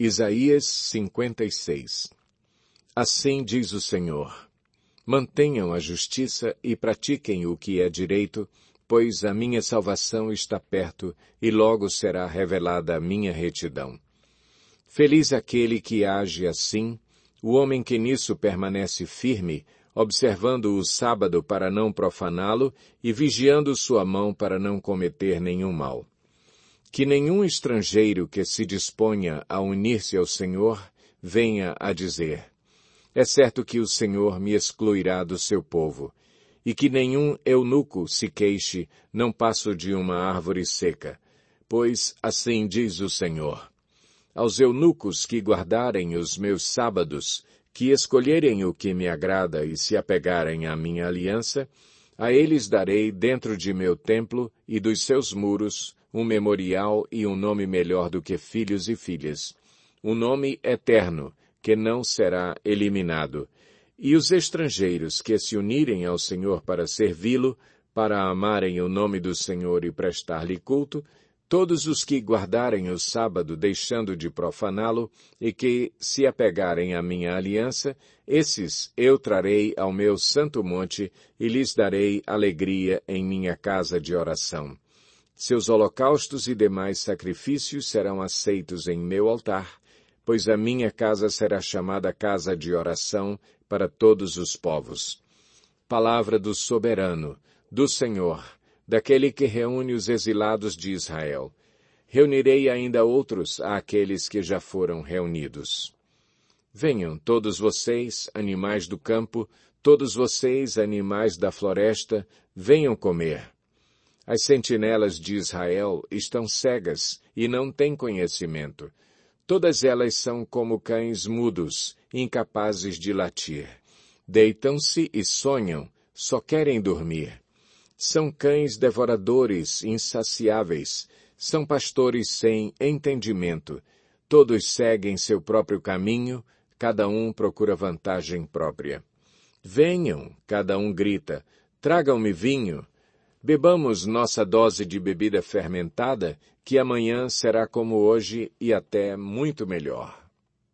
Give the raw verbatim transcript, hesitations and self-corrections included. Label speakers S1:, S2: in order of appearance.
S1: Isaías cinquenta e seis. Assim diz o Senhor: mantenham a justiça e pratiquem o que é direito, pois a minha salvação está perto e logo será revelada a minha retidão. Feliz aquele que age assim, o homem que nisso permanece firme, observando o sábado para não profaná-lo e vigiando sua mão para não cometer nenhum mal. Que nenhum estrangeiro que se disponha a unir-se ao Senhor venha a dizer: é certo que o Senhor me excluirá do seu povo, e que nenhum eunuco se queixe, não passo de uma árvore seca, pois assim diz o Senhor: aos eunucos que guardarem os meus sábados, que escolherem o que me agrada e se apegarem à minha aliança, a eles darei dentro de meu templo e dos seus muros um memorial e um nome melhor do que filhos e filhas, um nome eterno, que não será eliminado. E os estrangeiros que se unirem ao Senhor para servi-lo, para amarem o nome do Senhor e prestar-lhe culto, todos os que guardarem o sábado deixando de profaná-lo e que se apegarem à minha aliança, esses eu trarei ao meu santo monte e lhes darei alegria em minha casa de oração. Seus holocaustos e demais sacrifícios serão aceitos em meu altar, pois a minha casa será chamada casa de oração para todos os povos. Palavra do soberano, do Senhor, daquele que reúne os exilados de Israel. Reunirei ainda outros àqueles que já foram reunidos. Venham todos vocês, animais do campo, todos vocês, animais da floresta, venham comer. As sentinelas de Israel estão cegas e não têm conhecimento. Todas elas são como cães mudos, incapazes de latir. Deitam-se e sonham, só querem dormir. São cães devoradores, insaciáveis. São pastores sem entendimento. Todos seguem seu próprio caminho, cada um procura vantagem própria. Venham, cada um grita, tragam-me vinho. Bebamos nossa dose de bebida fermentada, que amanhã será como hoje e até muito melhor.